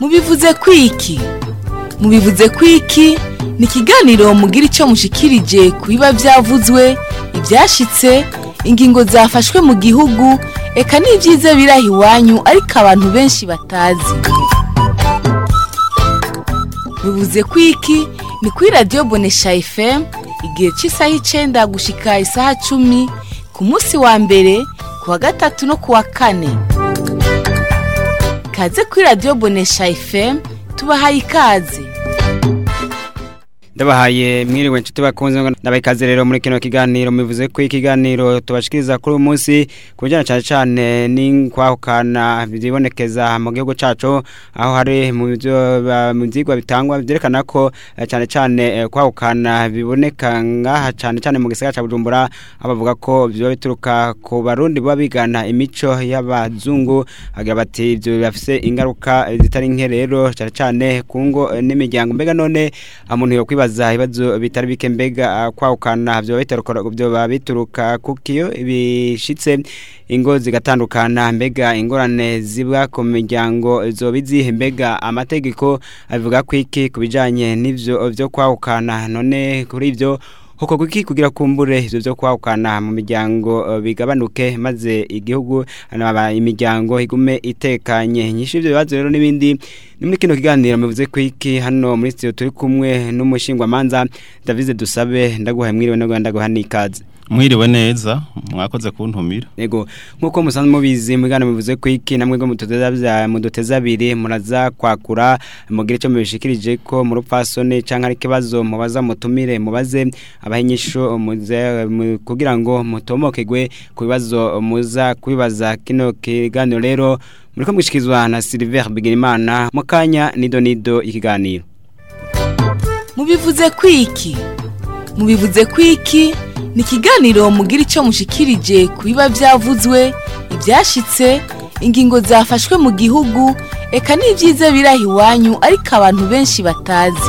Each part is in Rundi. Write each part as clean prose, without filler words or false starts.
mubivuze kwiki mubivuze kwiki ni ikiganiro mugira icyo mushikirije ku biba byavuzwe ibyashitse ingingo zafashwe mu gihugu eka n'ibyiza birahi iwanyu ariko abantu benshi batazi. Mubivuze kwiki ni kuri Radio Bonesha FM igihe cy'isaha 9 gushika isaha 10 ku munsi wa mbere ku wa gatatu no ku wa kane. Kaze kuri Radio Bonesha FM tubahaye ikaze. Ndabahaye mwiriwe nshuti bakunze ndabikaze rero muri kino kiganiro mubivuze ko ikiganiro tubashikiriza kuri uyu munsi kujana cyane n'inkwahukana bibonekeza mu gihugu cacu aho hari mu byigwa bitangwa byerekana ko cyane kwahukana biboneka ngaha cyane mu gisagara ca Bujumbura abavuga ko byo bituruka ku barundi baba bigana imico y'abazungu agira bati ibyo bafise ingaruka zitari nke rero cyane kungo n'imiryango mbega none amuntu yo kwibaza ibibazo bitari bike mbega kwahukana byo bituruka kukiyo bishitse ingo zigatandukana mbega ingorane zibwa ku miryango zobizihe mbega amategeko avuga kwiki kubijanye n'ivyo byo kwahukana none kuri ivyo hoko kuki kugira kumbure ivyo byo kwahukana mu miryango bigabanuke maze igihugu anaba imiryango igume itekanye nyinshi ivyo bibazo rero n'ibindi ni muri kino kiganiro muvuze kwiki hano muri studio turi kumwe n'umushingwa manza David Dusabe ndaguhaye mwiriwe no ndaguha nikaze. Mwiriwe neza mwakoze kuntumira. Yego nkuko musanzwe mubizi mugana muvuze kwiki namwe ngo muduteza abiri muraza kwakura mugire cyo mubishikirije ko mu rupfasone canka ari kibazo mubaza mutumire mubaze abahinyisho kugira ngo mutomokegwe ku bibazo muza kubibaza kino kiganiro rero muriko mwishikizwa na Silver Bigirimana mukanya nido ikiganiro. Mubivuze kwiki ni ikiganiro mugira icyo mushikirije ku biba byavuzwe ibyashitse ingingo zafashwe mu gihugu eka n'ibyiza birahi iwanyu ariko abantu benshi batazi.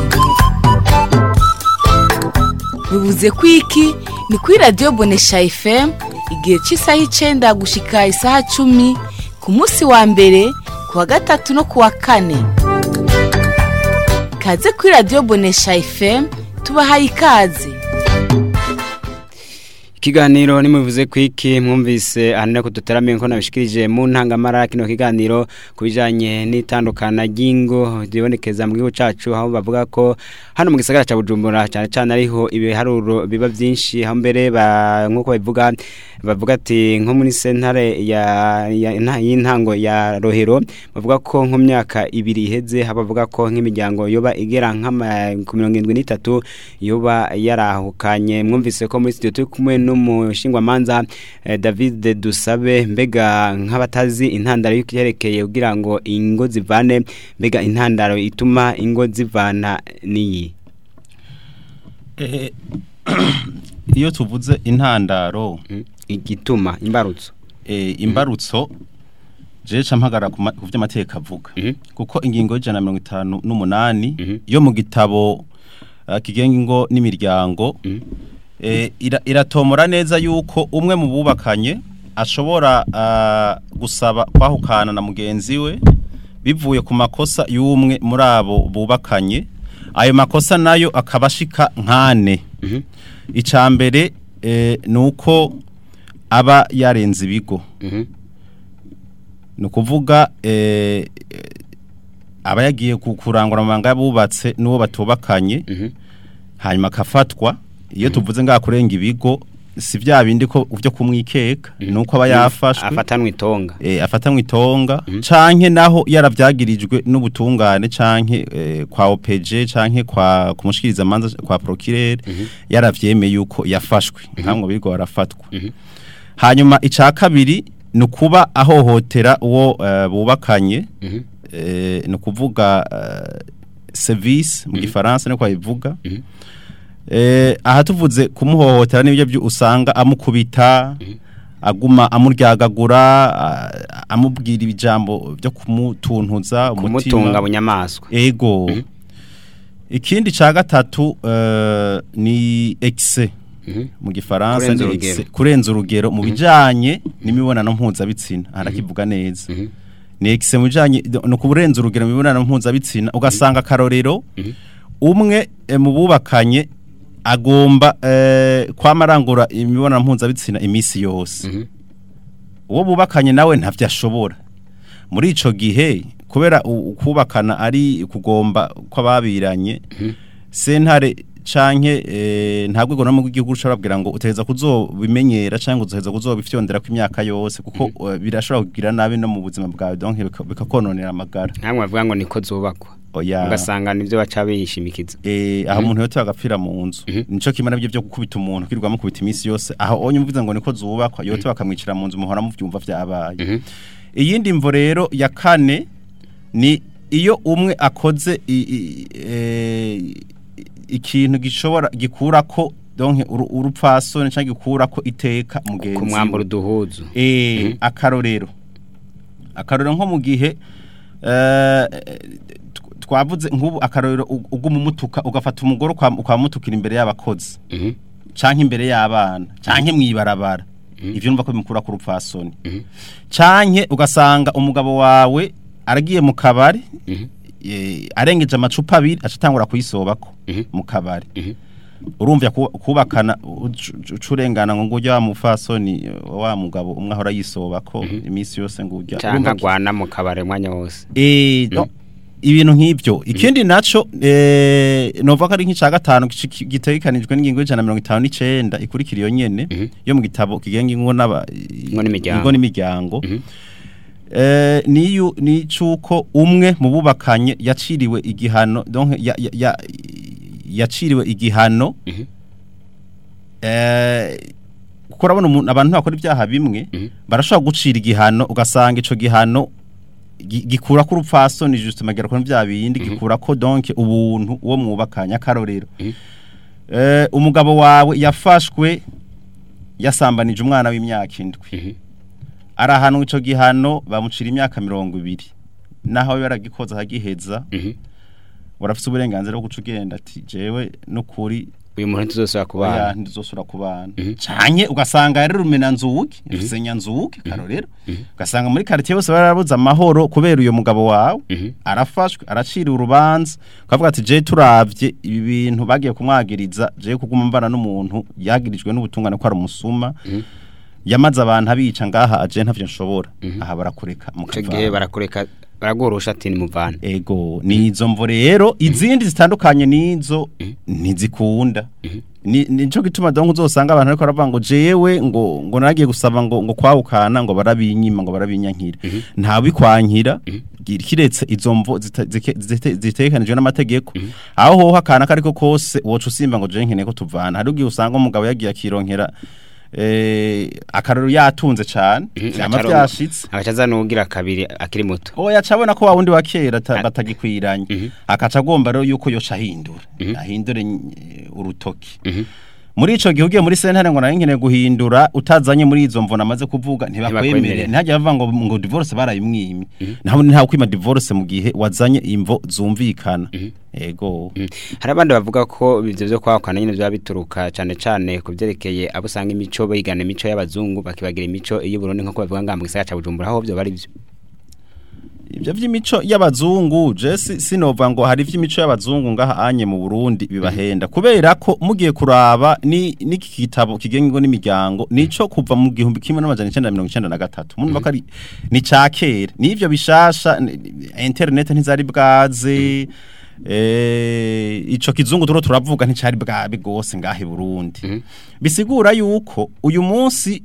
Mubivuze kwiki ni kuri Radio Bonesha FM igihe cy'isaha 9 gushika isaha 10 ku munsi wa mbere ku wa gatatu no ku wa kane. Kaze kuri Radio Bonesha FM tubahaye ikaze. Kiganiro ni muvuze kwiki mwumvise anene kuduteramiye ko nabishikirije mu ntangamara kino kiganiro kubijanye n'itandukana ry'ingo dibonekeza mu gihugu cacu aho bavuga ko hano mu gisagara ca Bujumbura cyane ariho ibiharuro biba byinshi aho mbere nkuko bavuga ati nko muri sentare y'intango ya Rohero bavuga ko nko myaka 2 iheze bavuga ko nk'imiryango yoba igera nka 73 yoba yarahukanye mwumvise ko muri studio turi kumwe n'umushingwa manza David Dusabe mbega nk'abatazi intandaro y'ikerekeye kugira ngo ingo zivane mbega intandaro ituma ingo zivana niyi. Iyo tuvuze intandaro igituma imbarutso jeje mpagara ku by'amateka avuga kuko ingingo y'ijana 158 yo mu gitabo kigenga ingo n'imiryango iratomora neza yuko umwe mu bubakanye ashobora gusaba kwahukana na mugenzi we bivuye ku makosa y'umwe muri abo bubakanye ayo makosa nayo akabashika nkane. Icambere nuko aba yarenze ibigo nukuvuga aba yagiye kurangura amabanga y'abubatse n'uwo batubakanye hanyuma akafatwa. Iyo tuvuze nga kurenga ibigo si vya bindi ko uvyo kumwikeka nuko aba yafashwe afatanwe itonga canke naho yaravyagirijwe n'ubutungane canke kwa OPG canke kwa kumushikiriza manza kwa procureur yaravyemeye yuko yafashwe nkamwe bigo barafatwa. Hanyuma ica kabiri nukuba ahohotera uwo bubakanye nukuvuga service mu gifaransa no kwa ivuga aha tuvuze kumuhohotera n'ibyo byo usanga amukubita aguma amuryagagura amubwira ibijambo byo kumutuntuza kumutunga bunyamaswa. Ego ikindi ca gatatu ni excès mu gifaransa ni kurenza urugero mu bijanye n'imibonano mpuzabitsina arakivuga neza ni excès mujanye no kuburenza urugero mu mibonano mpuzabitsina ugasanga karorero umwe mu bubakanye agomba kwamarangura imibonano mpuzabitsina imisi yose uwo bubakanye nawe ntavyashobora muri ico gihe kubera kubakana ari kugomba kw'ababiranye sentare canke ntabwo go namwe igihugu cyarabwira ngo uteza kuzobimenyera canke uzoheza kuzobifyondera ku imyaka yose kuko birashobora kugira nabi no mu buzima bwawe donc bikakononera amagara namwe bavuga ngo niko zubakwa ugasanga nivyo baca bishimikiza aho umuntu yote agapfira mu nzu nico kimana byo gukubita umuntu kwirwa mu kubita imisi yose aho onye mvuze ngo niko zubakwa yote bakamwicira mu nzu muhora mu vyumva vyabaye iyindi mvo rero ya kane ni iyo umwe akoze ikintu gishobora gikura ko donc urupfasoni cyangwa gikura ko iteka mugenzi kumwambura duhuzu akarorero nko mu gihe twavuze nk'ubu akarorero ugumumutuka ugafata umugoro kwa mutukira imbere y'abakozi canke imbere y'abana canke mwibarabara ivyo numva ko bimukura ku rupfasoni canke ugasanga umugabo wawe aragiye mu kabari arengeje amacupa abiri acatangura kuyisobako mu kabari urumva kubakana ucurengana ngo ngujya wa mufasoni wa mugabo umwe ahora yisobako imisi yose ngujya cyangwa gwana mu kabari mwanya wose ibintu nk'ibyo ikindi naco nova kari nk'ica gatanu gitegekanijwe n'ingingo y'ijana 159 ikurikira iyo nyene yo mu gitabo kigenga ingo n'imiryango ni cuko umwe mu bubakanye yaciriwe igihano donc yaciriwe igihano kuko urabona abantu bakora ibyaha bimwe barashobora gucira igihano ugasanga ico gihano gikura ko urupfasoni juste magera ko bya bindi gikura ko donc ubuntu uwo mwubakanye akarorero umugabo wawe yafashwe yasambanije umwana w'imyaka 7 arahanwa ico gihano bamucira imyaka 20 naho yaragikoza hagiheza urafite uburenganzira bwo gucugenda ati jewe no kuri uyu muntu tuzosura kubana canye ugasanga yari rumenanzuki rusenyanzuki karorero ugasanga muri quartier bose barabuza amahoro kubera uyo mugabo wawe arafashwe aracira urubanza ukavuga ati je turavye ibi bintu bagiye kumwagiriza je kuguma mbana n'umuntu yagirijwe n'ubutungane ko ari umusuma yamaze abantu abica ngaha aje ntavyo nshobora aha barakureka mukagihe barakureka baragorosha ati ni muvana ego nizo mvo rero izindi zitandukanye nizo ntizikunda nico gituma donc uzosanga abantu ariko baravuga ngo jewe ngo nagiye gusaba ngo kwawukana ngo barabinyima ngo barabinyankira nta bikwankira kiretse izo mvo zitekanijwe n'amategeko aho ho hakana kariko kose wocu simba ngo je nkene ko tuvana hari ugiye usanga umugabo yagiye akironkera akararo yatunze cyane cyama byashitse akacaza nugira kabiri akiri muto oya cabona ko wawundi wa kera batagikwiranye akaca agomba rero yuko yoca ahindure urutoki muri ico gihugiye muri sentare ngo narinkeneye guhindura utazanye muri izo mvona amaze kuvuga ntibakwemere ntajya bava ngo divorce barayimwimi naho ntaho kwima divorce mu gihe wazanye imvo zumvikana ego hari abandi bavuga ko ivyo byo kwakana nyine bya bituruka cyane kuvyerekeye abo usanga imico bayigana imico y'abazungu bakibagira imico iyo Burundi nko bavuga ngambwe gisaka ca Bujumbura aho byo bari byo ibyo vy'imico y'abazungu je sinova ngo hari vy'imico y'abazungu ngaha anye mu Burundi bibahenda kubera ko mugiye kuraba ni kitabo kigenga ngo n'imiryango nico kuva mu 1993 munumva ko ari ni cakera nivyo bishasha internet ntizari bwaze ico kizungu turavuga nticari bwabi gose ngahe Burundi bisigura yuko uyu munsi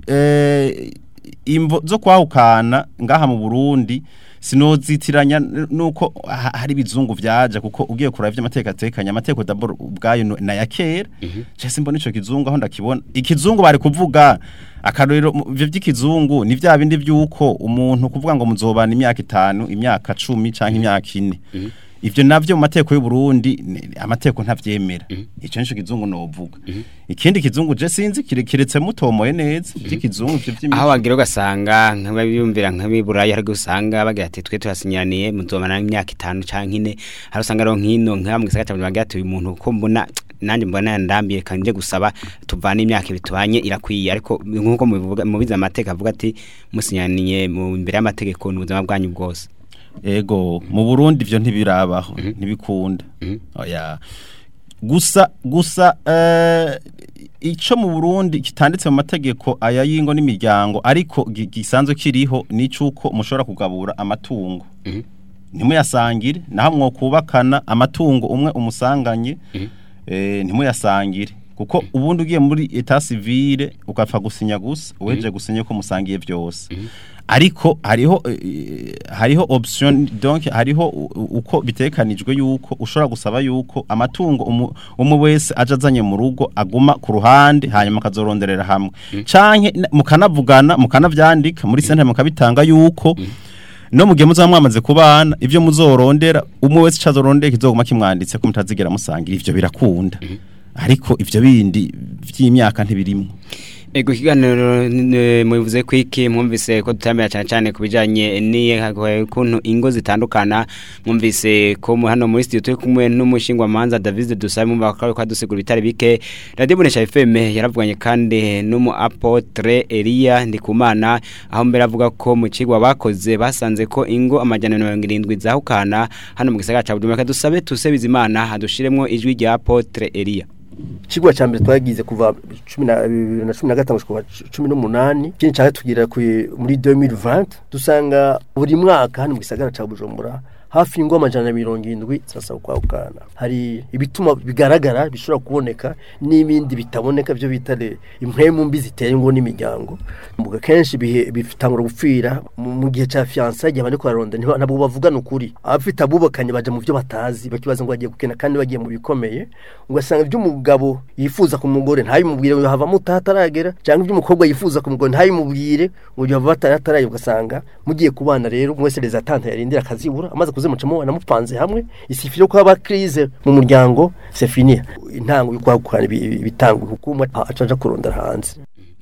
imvo zo kwahukana ngaha mu Burundi sinozitiranya nuko hari bizungu vyaje kuko ugiye kuraba vy'amateka atekanya amateko d'abord ubwayo na yakera cyase mbona ico kizungu aho ndakibona ikizungu bari kuvuga akarorero ivyo vy'ikizungu ni vya bindi vyuko umuntu kuvuga ngo muzobana imyaka 5 imyaka 10 canke imyaka 4 ivyo navyo mu mateko y'u Burundi amateko ntavyemera ico nico kizungu novuga ikindi kizungu je sinzi kiretse mutomoye neza vy'ikizungu ivyo vy'imico aho wagira ugasanga nk'abiyumvira nk'abiburayi hari gusanga bagira ati twe turasinyaniye muzobana imyaka 5 canke 4 hari usanga ro nkino nk'amwe gisaka cyane bagira ati uyu muntu ko mbona nanjye mbona ndambiye kanje gusaba tuvana imyaka bitubanye irakwiye ariko nkuko mubiza amateka avuga ati musinyaniye mu imbere y'amategeko n'ubuzima bwanyu bwose. Ego mu Burundi ivyo ntibirabaho ntibikunda. Oya gusa ico mu Burundi kitanditse mu mategeko aya y'ingo n'imiryango ariko gisanzwe kiriho nicuko mushobora kugabura amatungo. Ntimuyasangire naho mwokubakana amatungo umwe umusanganye ntimuyasangire kuko ubundi ugiye muri etat civile ukapfa gusinya gusa uweje gusinya ko musangiye byose. Ariko hariho option donc hariho uko bitekanijwe yuko ushobora gusaba yuko amatungo umwe wese ajazanye mu rugo aguma ku ruhande hanyuma kazoronderera hamwe canke mukanavugana mukanavyandika muri sentare mukabitanga yuko no mugihe muzamwamaze kubana ivyo muzorondera umwe wese cazorondera kizoguma kimwanditse ko mutazigera musangira ivyo birakunda ariko ivyo bindi vy'imyaka ntibirimo. Ego kiganiro mubivuze kwiki mwumvise ko tutambira cyane kubijanye ni kuntu ingo zitandukana mwumvise ko hano muri studio turi kumwe n'umushingwa manza David Dusabe mu bakaro kwa dusigura bitari bike Radio Bonesha FM yaravuganye kandi n'umu apotre Elia Ndikumana aho mbere avuga ko mu kigwa bakoze basanze ko ingo amajana 70 zahukana hano mu gisagara ca Bujumbura Dusabe Tusebizimana hadushiremwo ijwi rya apotre Elia. Chigwa cha mbere twagize kuva 2015 gushika 18 kindi cyane tugira muri 2020 dusanga buri mwaka hano mu gisagara ca Bujumbura hafi ingo amajana 70 sasa ukwakana hari ibituma bigaragara bishobora kuboneka n'ibindi bitaboneka byo bitare impwemu mbi ziteye ngo n'imiryango mbuga kenshi bifitangura gupfira mu gihe ca fiança igihe bari kwaronda nabo bavugana ukuri abafite abubakanye baje mu byo batazi bakibaza ngo bagiye gukena kandi bagiye mu bikomeye ugasanga iby'umugabo yifuza ku mugore ntayimubwire ngo hava mutataragera cyangwa iby'umukobwa yifuza ku mugore ntayimubwire ngo hava batataraye ugasanga mugiye kubana rero mwese les attentes yarindira akazibura amaze mucamo namupanze hamwe isifiro ko aba crise mu muryango c'est fini intango y'ukwakwana bitanga hukumu acaja kurondera hanze.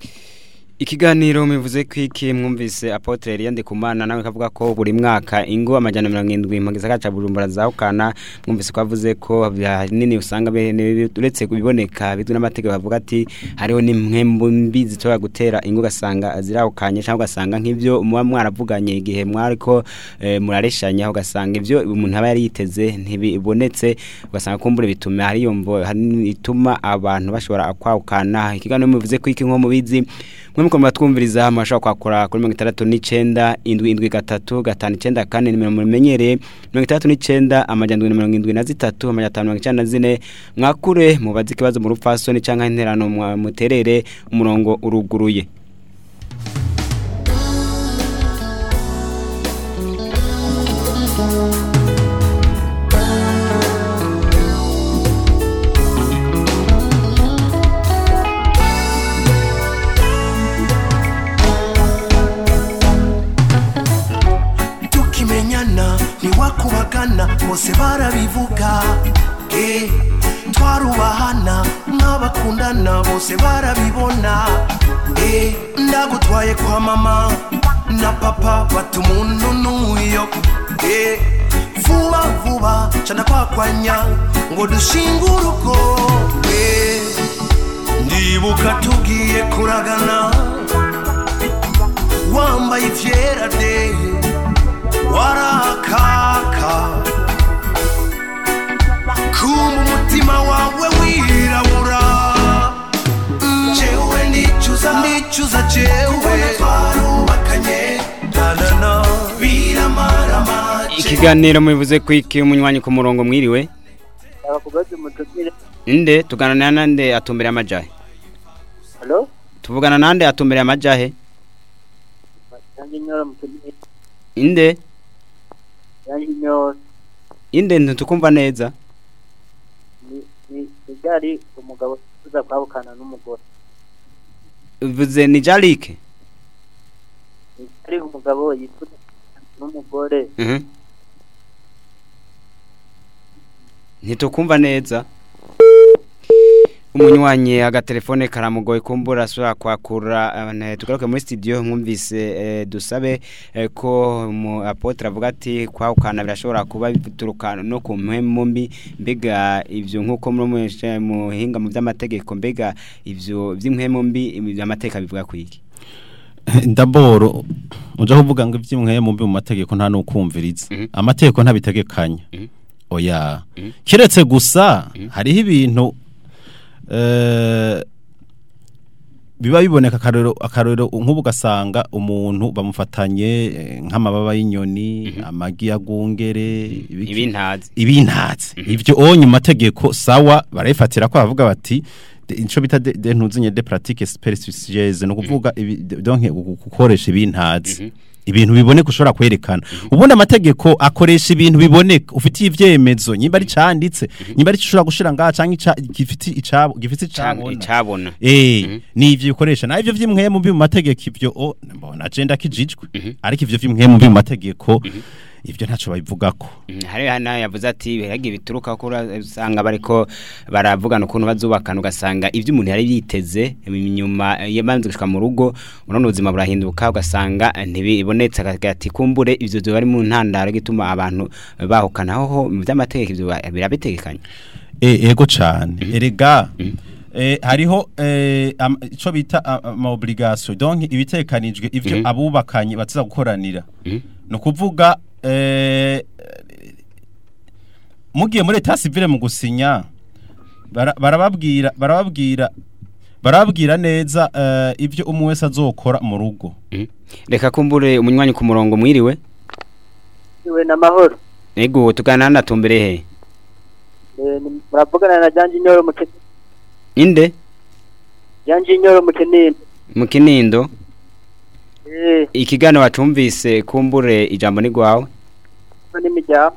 Ikiganiro mivuze kwiki mwumvise apotre Elia Ndikumana nawe kavuga ko buri mwaka ingo amajana 70 mu gisagara ca Bujumbura zahukana mwumvise ko avuze ko nini usanga uretse kubiboneka bidu n'amategeko bavuga ati hariho nimwembu mbi zitora gutera ingo gasanga azirahukanye cyangwa gasanga nk'ivyo muba mwaravuganye igihe mwariko murareshanya ugasanga ivyo umuntu aba yari yiteze ntibibonetse ugasanga kumbure bituma hariyo mvo ituma abantu bashobora kwahukana. Ikiganiro mivuze kwiki nko mubizi mwemko mwatwumviriza amashaka kwakora kuri 69 773 594 kandi nimero mumenyereye 69 amajana 73 amajana 594 mwakure mubazi kibazo mu rupfasoni canka interano muterere umurongo uruguruye. bose barabivuga twarubahana n'abakundana bose barabibona ndagutwaye kwa mama na papa batumuntu nuyo vuba vuba cyane kwakwanya ngo dushinguruko ndibuka tugiye kuragana wambaye ivyera de warakaka kumba umutima wawe wirabura jewe ndicuza jewe twarubakanye danana biramarama. Ikiganiro mubivuze kwiki umunywanyi ku murongo mwiriwe abakubaze mutugire inde tugana nande atumbere amajahe. Hello tuvugana nande atumbere amajahe Nyora mutugire inde Nyora inde ntukumva neza ni gari umugabo uza kwabukana n'umugore uvuze ni Jalike ni gari umugabo yifuza n'umugore ntitukumva neza. umunywanyi agatelefone karamugoye kumbura asubira kwakura tugaruke muri studio mwumvise dusabe ko mu apotre avuga ati kwahukana birashobora kuba bituruka no ku mpemu mbi mbega ivyo nkuko mu hinga mu by'amategeko mbega ivyo by'impemu mbi by'amateka bivuga kwiki ndaboro uja kuvuga ngo ivy'imwemu mbi mu mategeko nta no kumviriza amategeko ntabitegekanya oya kiretse gusa hariho ibintu biba biboneka akarero nk'ubu gasanga umuntu bamufatanye nk'amababa y'inyoni amagi yagungere ibintazi ivyo onye mategeko sawa barefatira ko bavuga bati inco bita ntuzinye de pratique superstitieuse no kuvuga donc gukoresha ibintazi ibintu biboneka ushobora kwerekana ubundi amategeko akoresha ibintu biboneka ufitiye ivyemezo nyimba ari canditse nyimba ari ushobora gushira ngaha canke gifiti icabona ni ivyo ukoresha na ivyo vy'imwemu mu mategeko ivyo mbona agenda kijijwe ariko ivyo vy'imwemu mu mategeko ivyo ntaco babivugako hari hana yavuze ati biragiye bituruka ko usanga bariko baravugana ukuntu bazubakana ugasanga ivyo umuntu yari yiteze inyuma yabanze gushika mu rugo none ubuzima burahinduka ugasanga ntibibonetse ati kumbure ivyo byo bari mu ntandaro gituma abantu bahukana ho mu by'amategeko ivyo birabitegekanye ego cyane erega hariho ico bita ama obligation donc ibitekanijwe ivyo abubakanye batsiza gukoranira no kuvuga mugiye muri etat civile mu gusinya barababwira neza ivyo umwe wese azokora mu rugo reka kumbure umunywanyi ku murongo mwiriwe iwe na mahoro ego tugana natumbere he muravugana na Janjinyoro mukene inde Janjinyoro mu Kinindo ikigano wacumvise kumbure ijambo ni gwawe n'imiryango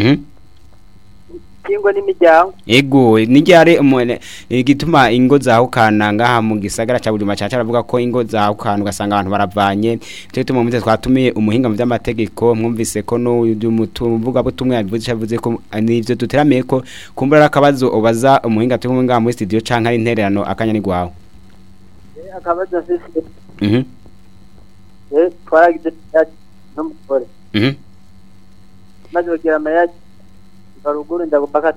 kingo n'imiryango ego nijyare umone igituma ingo zahukana ngaha mu gisagara ca Bujumbura caca aravuga ko ingo zahukana ugasanga abantu baravanye cyo mu mutwe twatumiye umuhinga mu by'amategeko mwumvise ko no muvuga bo tumwe yavuze ko nivyo duteramiye ko kumbura akabazo ubaza umuhinga turi ngaha muri studio canka ari intererano akanya ni gwawe akabazo sisi twaragize n'umugore maze bagira amayaji baruguru ndagupaka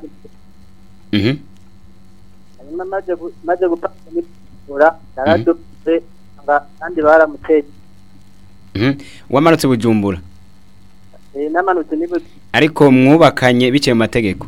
maze gupaka n'ura naradutse kandi baramuteye wamanutse Bujumbura namanutse nibo ariko mwubakanye biciye mu mategeko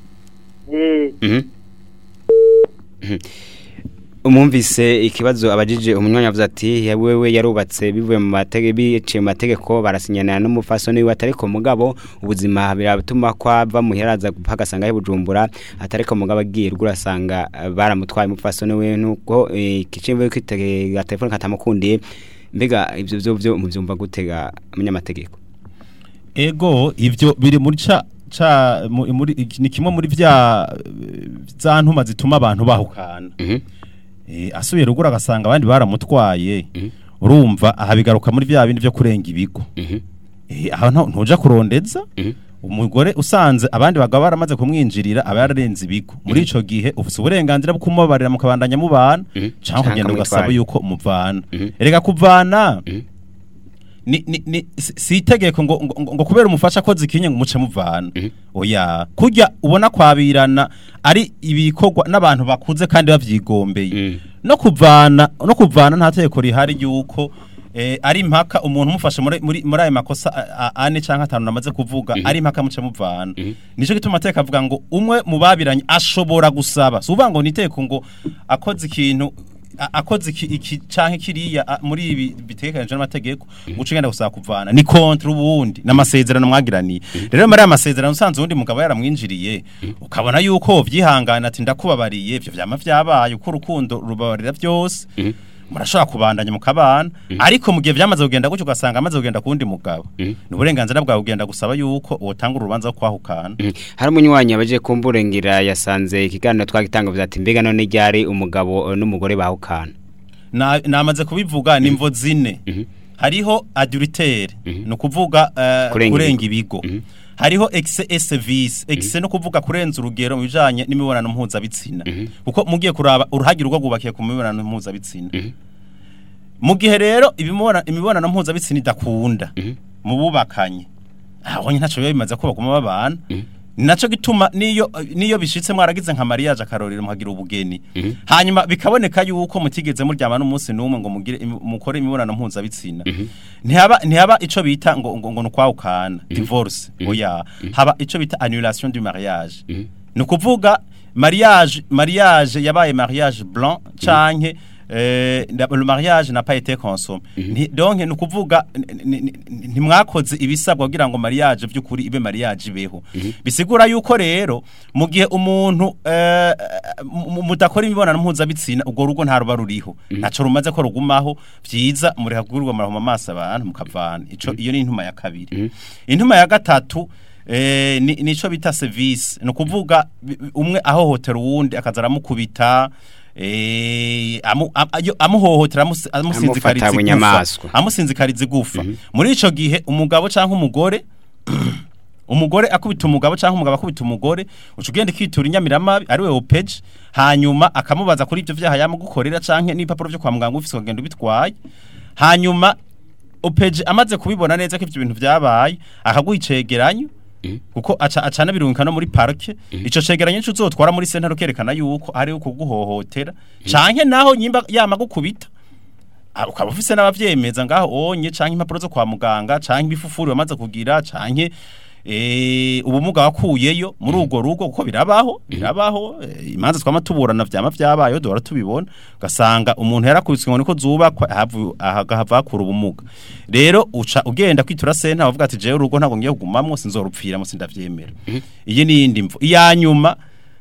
umumvise ikibazo abajije umunyanya avuze ati wewe yarubatse bivuye mu mategeko biciye mu mategeko barasinyana n'umufasoni we atariko mugabo ubuzima biratuma kwava muheraza gupaka sanga he Bujumbura atariko mugabo agiye rurasanga baramutwaye umufasoni we nuko ikicimwe kwitega telefone katamukundiye mbega ivyo byo muvyumva gutega umunyamategeko ego ivyo biri muri muri ni kimwe muri za ntuma zituma abantu bahukana asubiye rugura agasanga abandi baramutwaye urumva aha bigaruka muri bya bindi byo kurenga ibigo aho ntuja kurondeza umugore usanze abandi bagabo baramaze kumwinjirira abararenze ibigo muri ico gihe ufite uburenganzira bwo kumubabarira mukabandanya mubana cyangwa kugenda ugasaba yuko umuvana erega kuvana si itegeko ngo kubera umufasha ko zikinye ngo muce muvana oya kujya ubona kwabirana ari ibikorwa n'abantu bakuze kandi bavyigombeye no kuvana nta tegeko rihari yuko ari impaka umuntu umufasha muri ayo makosa ane canke atanu namaze kuvuga ari impaka muce muvana nico gituma ateka avuga ngo umwe mu babiranye ashobora gusaba suvuga ngo niteko ngo akoze ikintu akoze iki canke kiriya muri ibi bitekanije n'amategeko gucengenda gusaba kuvana ni contre ubundi n'amasezerano mwagiraniye rero muri amasezerano usanze undi mugabo yaramwinjiriye ukabona yuko vyihangana ati ndakubabariye ivyo vyama vyabaye uko urukundo rubabarira byose murashobora kubandanya mukabana ariko mu gihe vyamaze kugenda gutyo ugasanga amaze kugenda kundi mugabo n'uburenganzira bwawe kugenda gusaba yuko wotanga urubanza rwo kwahukana hari umunywanyi abaje kumburengira yasanze ikiganiro twagitanga ati mbega none ryari umugabo n'umugore bahukana namaze kubivuga nimvo zine hariho adultère no kuvuga kurenga ibigo hariho excès vice excès no kuvuga kurenza urugero mu bijanye n'imibonano mpuzabitsina kuko mugiye kuraba uruhagira rwo gubakiye ku mibonano mpuzabitsina mu gihe rero imibonano mpuzabitsina idakunda mu bubakanye aho ntaco bimaze ko baguma babana naco gituma niyo bishitse mwaragize nka mariage akarorero muhagira ubugeni hanyuma bikaboneka yuko mutigeze muryama n'umunsi numwe ngo mukore imibonano mpuzabitsina ntihaba ico bita ngo nukwahukana divorce oya haba ico bita annulation du mariage no kuvuga mariage yabaye mariage blanc canke le mariage n'a pas été consommé donc ni kuvuga ntimwakoze ibisabwa kugira ngo mariage by'ukuri ibe mariage ibeho bisigura yuko rero mu gihe umuntu mudakora imibonano mpuzabitsina ubwo rugo nta ruba ruriho naco rumaze ko rugumaho byiza muri hagurwa mu maso abantu mukavana ico iyo ni intuma ya kabiri intuma ya gatatu nico bita service no kuvuga umwe aho hotel uwundi akazara mukubita amuhohotera amusinzikariza gufa muri ico gihe umugabo canke umugore akubita umugabo canke umugabo akubita umugore ucugenda kwitura inyamiramabi ari we opeje hanyuma akamubaza kuri ivyo vyaha yamugukorera canke n'ipapuro vyo kwa muganga ufise kugenda ubitwaye hanyuma opeje amaze kubibona neza ko ivyo bintu vyabaye akaguha icegeranyo kuko acana birunka no muri parke ico cegeranyo cyuzotwara muri sentare kerekana yuko ari uko guhohotera canke naho nyimba yama gukubita ukaba ufise n'abavyemeza ngaho onye canke impapuro zo kwa muganga canke ibifufuri bamaze kugira canke ubumuga wakuyeyo muri ugo rugo kuko birabaho imanza twamatuburana vyama vyabayo dora tubibona gasanga umuntu yarakubitswe ngo niko zubakwa ahava kura ubumuga rero uca ugenda kwitura senta bavuga ati jewe urugo ntago ngiye kugumamwo sinzorupfiramo sindavyemera iyi ni indi mvu iyanyuma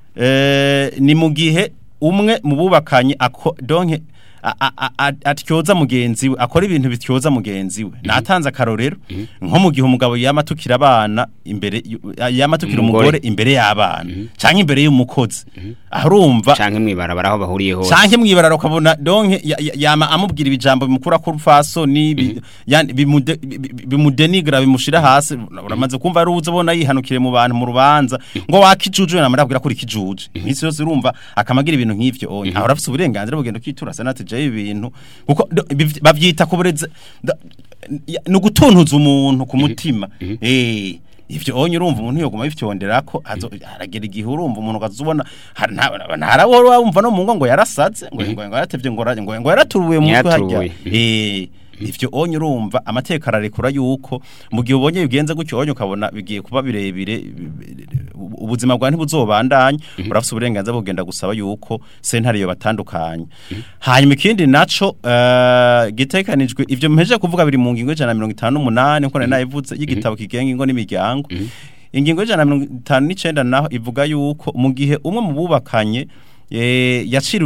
ni mu gihe umwe mu bubakanye donc atyoza mugenzi we akora ibintu bityoza mugenzi we natanze akarorero nko mu gihe umugabo yamatukira abana imbere yamatukira umugore imbere y'abana canke imbere y'umukozi arumva canke mwibarabara aho bahuriye hose canke mwibarabara ukabona donc yama amubwira ibijambo bimukura ku rufaso ni bimudenigra bimushira hasi uramaze kumva ari uzobona yihanukire mu bantu mu rubanza ngo wakijuje namara kugira kuri kijuje imisi yose urumva akamagira ibintu nk'ivyo onye aho rafise uburenganzira bugenda kwitura senate ibintu kuko bavyita kubureze no gutuntuza umuntu ku mutima ivyo onye urumva umuntu yoguma bifyonderako aragera igihe urumva umuntu gazubona ntarabora wumva no mungo ngo yarasaze ngo yaratevye ngo yaraturuwe mu mutwe hajya ivyo onye urumva amateka ararekura yuko mu gihe ubonye bigenze gutyo onye ukabona bigiye kuba birebire ubuzima bwa ntibuzobandanye urafise uburenganzira bugenda gusaba yuko sentare yo batandukanye hanyuma ikindi naco gitekanijwe ivyo mpeje kuvuga biri mu ngingo 158 nko nayivuze y'igitabo kigenga ingo n'imiryango ingingo 159 naho ivuga yuko mu gihe umwe mu bubakanye yacira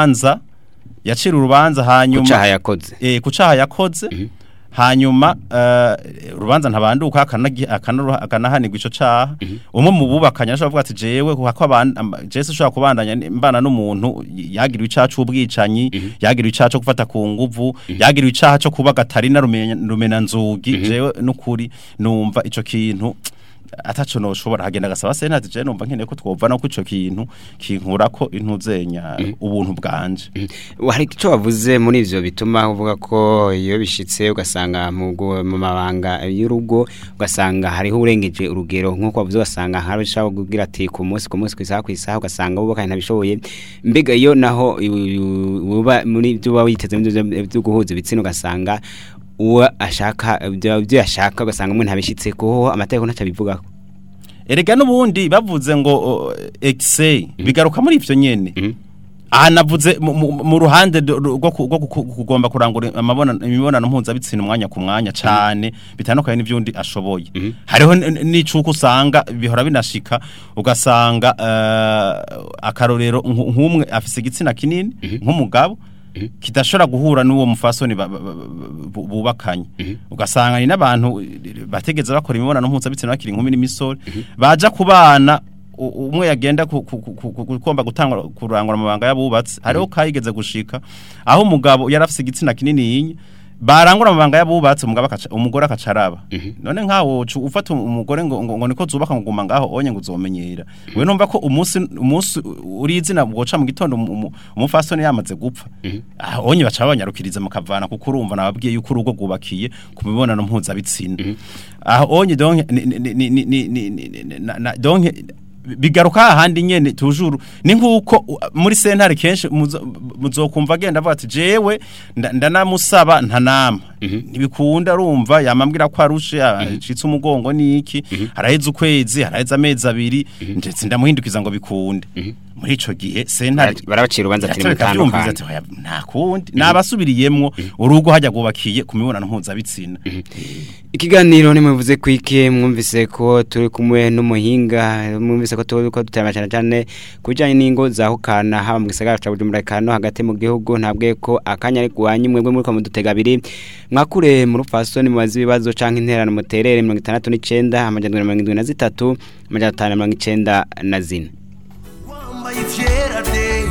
urubanza hanyuma kucaha yakoze hanyuma urubanza ntabanduka akanahanirwa ico caha umwe mu bubakanya ashobora kuvuga ati jewe kuko Jesse ushobora kubandanya mbana n'umuntu yagiriwe icaha c'ubwicanyi yagiriwe icaha cyo gufata ku nguvu yagiriwe icaha cyo kuba gatarina rumena nzugi jewe n'ukuri numva ico kintu ataco no shobora hagenda gasaba senate je numva nkeneye ko twova no kuco kintu kinkura ko intuzenya ubuntu bwanje hari ico wavuze muri ivyo bituma uvuga ko iyo bishitse ugasanga mu mabanga y'urugo ugasanga hariho urengeje urugero nkuko wavuze ugasanga harashaka kugira ati ku munsi kwisaha ugasanga ubukanye ntabishoboye mbega iyo naho muri byo witeze byo guhuza ibitsino ugasanga uwa ashaka ibyo yashaka ugasanga mwe ntabishitse ko amategeko ntaca bivuga erega nubundi bavuze ngo excès bigaruka muri ivyo nyene navuze mu ruhande rwo kugomba kurangura imibonano mpuzabitsina umwanya ku mwanya cyane bitandukanye n'ivyundi ashoboye hariho n'icuko usanga bihora binashika ugasanga akarorero nk'umwe afise igitsina kinini nk'umugabo kidashobora guhura n'uwo mufasoni bubakanye ugasanga ni n'abantu bategeza bakora imibonano mpuzabitsina bakiri inkumi n'imisore baja kubana umwe yagenda kukomba gutanga kurangura amabanga yabubatse hariho kayigeze gushika aho umugabo yarafise igitsina kinini barangura amabanga yabubatse umugore akacaraba none nkawo ufata umugore ngo niko zubaka nguma ngaho onye ngo uzomenyera we numva ko umunsi uri izina bwoca mu gitondo umufasoni yamaze gupfa onye baca banyarukiriza mukavana kuko urumva nababwiye yuko urugo gubakiye ku mibonano mpuzabitsina onye donc bigaruka ahandi nyene tujuru ni nkuko muri sentare kenshi muzokumva agenda avuga ati jewe ndanamusaba ntanama ntibikunda arumva yamambwira ko arushe acitse umugongo niki haraheze ukwezi haraheze amezi abiri ndetse ndamuhindukiza ngo bikunde muri ico gihe sentare barabacira ubanza ati mutandukanye nta kundi nabasubiriyemwo urugo hajya gubakiye ku mibonano mpuzabitsina ikiganiro nimuvuze kwiki mwumvise ko turi kumwe n'umuhinga mwumvise ko dutema cyane kujanye n'ingo zahukana haba mu gisagara ca Bujumbura kano hagati mu gihugu ntabwe ko akanya ari guhanyi mwebwe muri ko mudutega abiri mwakure mu rufasoni mu bazi bibazo canke interano muterere 69 amajana 73 amajana 594 wambaye ivyera de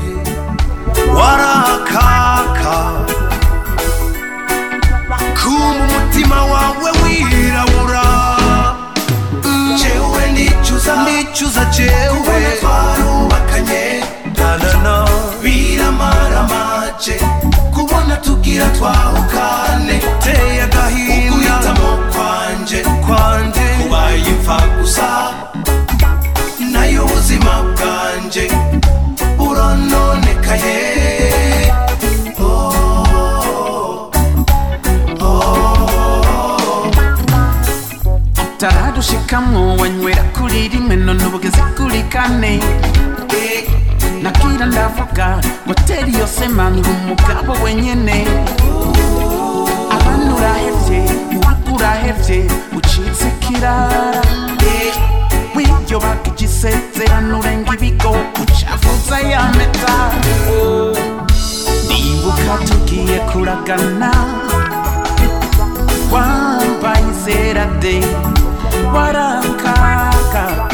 warakaka kuma umutima wawe wirabura jewe nicuza jewe twarubakanye tanana biramaramaje kubona tugira twahukane teye agahinda uguhitamo kwanje kubaye imfa gusa nayo ubuzima bwanje burononekaye taradushikamo wanywera kuri rimwe none ubugeze kuri kane nakira ndavuga hoteli yose mani umugabo wenyene abantu urahevye urugo urahevye ucitse kirara w'ibyo bakigisezerano urenga ibigo ucavuza ya meta ndibuka tugiye kuragana wambaye izera de warakaka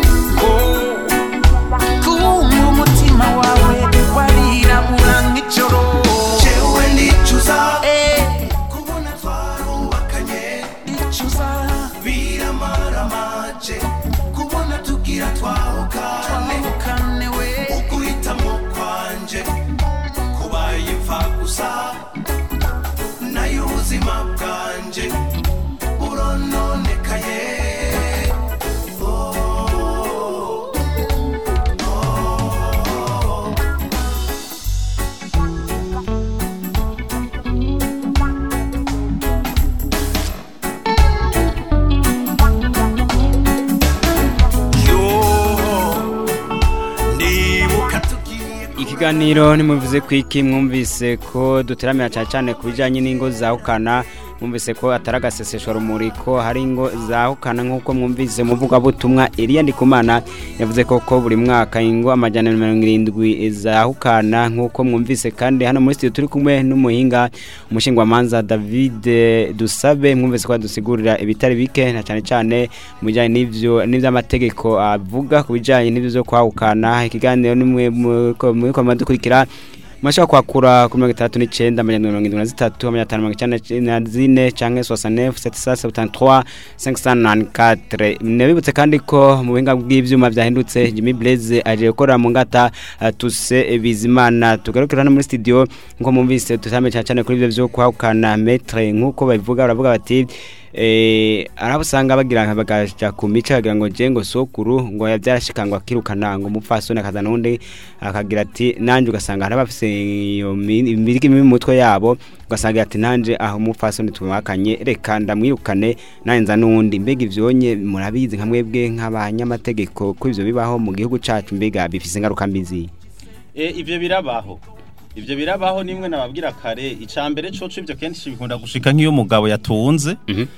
kuma umutima wawe warirabura nk'ijoro jewe nicuza kubona twarubakanye icuza biramaramaje kubona tugira twahukane we uguhitamo kwanje kubaye imfa gusa nayo ubuzima bwanje burononekaye ikiganiro nimuvuze kwiki mwumvise ko duteramira cyane kubijanye n'ingo zahukana mwumvise ko ataragaseseshwa rumuri ko hari ingo zahukana nkuko mwumvise muvuga butumwa Elia Ndikumana yavuze ko buri mwaka ingo amajana 70 zahukana nkuko mwumvise kandi hano muri studio turi kumwe n'umuhinga umushingwa manza David Dusabe mwumvise ko dusigurira ibitari bike na cyane mujanye n'ivyo amategeko avuga kubijanye n'ivyo zo kwahukana ikiganiro nimwe muri madukurikira Masha kwakura kuri 39 73 594 canke 69 773 594 nebibutse kandi ko mu buhinga bw'ivyuma byahindutse Jimmy Blaze aje gukora mu ngata tuse bizimana tugarukira hano muri studio ngo mumvise tutame cyane kuri ivyo byo kwahukana metre nkuko babivuga baravuga bati arabusanga bagira bagaja ku mica bagira ngo je ngo sokuru ngo yabyarashikangwa kirukana ngo mupfasone akazana undi akagira ati nanje ugasanga harabafise iyo imiriki mu mutwe yabo ugasanga ati nanje aho mupfasone tumwakanye reka ndamwirukane nanza nundi mbega ivyonye murabizi nka mwebwe nk'abanyamategeko ko ivyo bibaho mu gihugu cacu mbega bifise ngaruka mbizi ivyo birabaho nimwe nababwira kare icambere coco ivyo kenshi bikunda gushika nk'iyo mugabo yatunze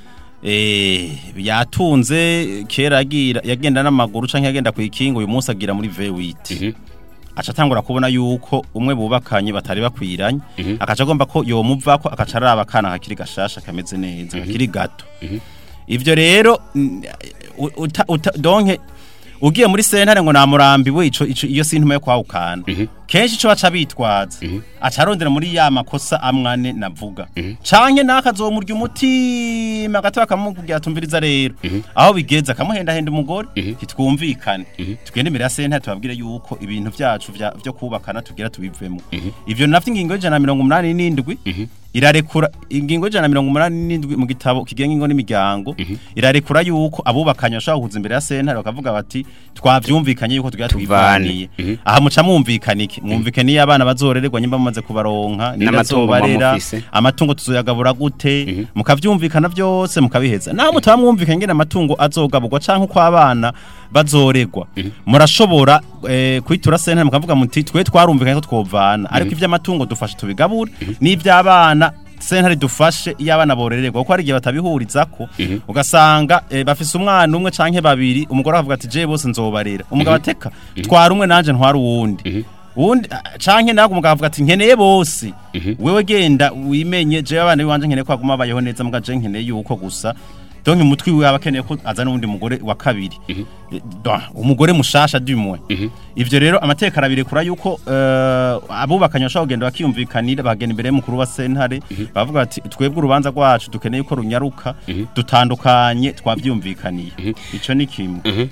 yatunze kera yagenda n'amaguru canke yagenda kwikinga uyu munsi agira muri V8 aca tangura kubona yuko umwe bubakanye batari bakwiranye akaca agomba ko yomuvako akaca araba kana kakiri gashasha kameze neza kakiri gato ivyo rero donke ugiye muri sentare ngo namurambiwe iyo sintuma yo kwahukana kenshi ico baca bitwaza acarondera muri ya makosa amwane navuga canke nakazomurya umutima gato bakamubwira tumviriza rero aho bigeza kamuhenda henda umugore kitwumvikane tugende imbere ya sentare tubabwire yuko ibintu vyacu vyo kubakana tugira tubivemo ivyo navyo ingingo y'187 irarekura ingingo y'187 mu gitabo kigenga ingo n'imiryango irarekura yuko abubakanye bashaka kuza imbere ya sentare bakavuga bati twavyumvikanye yuko tugira twivaniye aha muca mwumvikana iki mwumvikaniye abana bazorererwa nyimba bamaze kubaronka n'amazobarera amatungo tuzoyagabura gute mukavyumvikana byose mukabiheza naho mutamwumvikanye ngene amatungo azogaburwa canke uko abana bazoregwa murashobora kwitura sentare mukavuga muti twe twarumvikanye ko twovana ariko ivyo amatungo dufashe tubigabura n'ivy'abana sentare dufashe iyo abana borererwa kuko hari igihe batabihurizako ugasanga bafise umwana umwe canke babiri umugore akavuga ati je bose nzobarera umugabo ateka twara umwe nanje ntwara uwundi canke nago umugabo avuga ati nkeneye bose wewe genda wimenye je abana biwanje nkeneye ko aguma bayeho neza muga je nkeneye yuko gusa donc umutwi we abakeneye ko azana undi mugore wa kabiri umugore mushasha dumwe ivyo rero amateka arabirekura yuko abubakanye bashaka kugenda bakiyumvikanira bagenda imbere mukuru wa sentare bavuga ati twebwe urubanza rwacu dukeneye ko runyaruka dutandukanye twavyumvikaniye ico ni kimwe